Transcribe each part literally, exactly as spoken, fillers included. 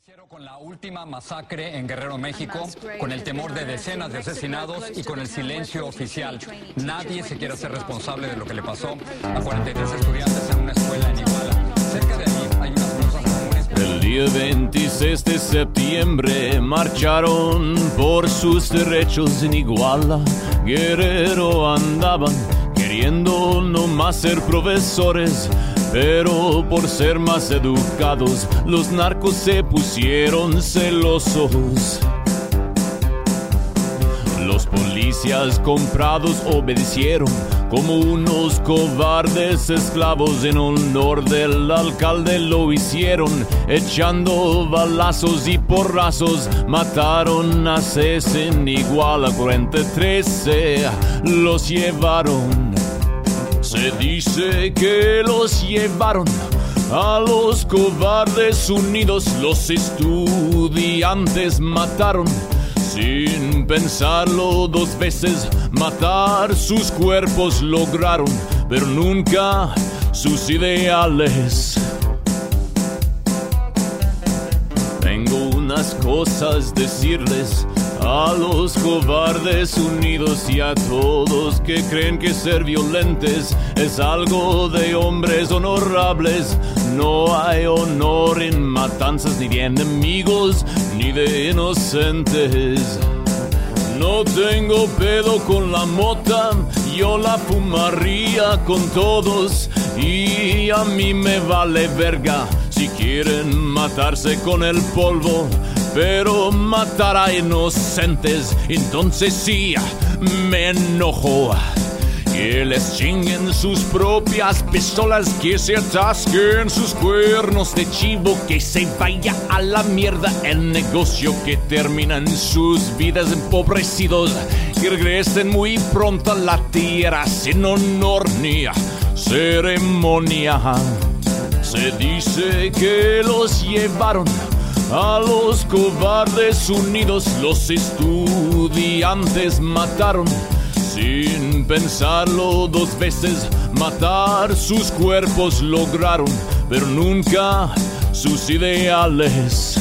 Con la última masacre en Guerrero, México, con el temor de decenas de asesinados y con el silencio oficial. Nadie se quiere hacer responsable de lo que le pasó a cuarenta y tres estudiantes en una escuela en Iguala. Cerca de allí hay unas cosas comunes. El día veintiséis de septiembre marcharon por sus derechos en Iguala. Guerrero andaban queriendo no más ser profesores, pero por ser más educados, los narcos se pusieron celosos. Los policías comprados obedecieron como unos cobardes esclavos. En honor del alcalde lo hicieron, echando balazos y porrazos. Mataron a César en Iguala, cuarenta y tres los llevaron. Se dice que los llevaron a los cobardes unidos. Los estudiantes mataron sin pensarlo dos veces. Matar sus cuerpos lograron, pero nunca sus ideales. Tengo unas cosas decirles a los cobardes unidos y a todos que creen que ser violentes es algo de hombres honorables. No hay honor en matanzas, ni de enemigos, ni de inocentes. No tengo pedo con la mota, yo la fumaría con todos. Y a mí me vale verga si quieren matarse con el polvo, pero matar a inocentes, entonces sí me enojo. Que les chinguen sus propias pistolas, que se atasquen sus cuernos de chivo, que se vaya a la mierda el negocio, que terminan sus vidas empobrecidos, que regresen muy pronto a la tierra sin honor ni ceremonia. Se dice que los llevaron a los cobardes unidos. Los estudiantes mataron sin pensarlo dos veces. Matar sus cuerpos lograron, pero nunca sus ideales.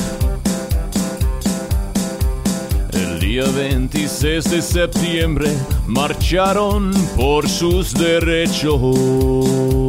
El día veintiséis de septiembre marcharon por sus derechos.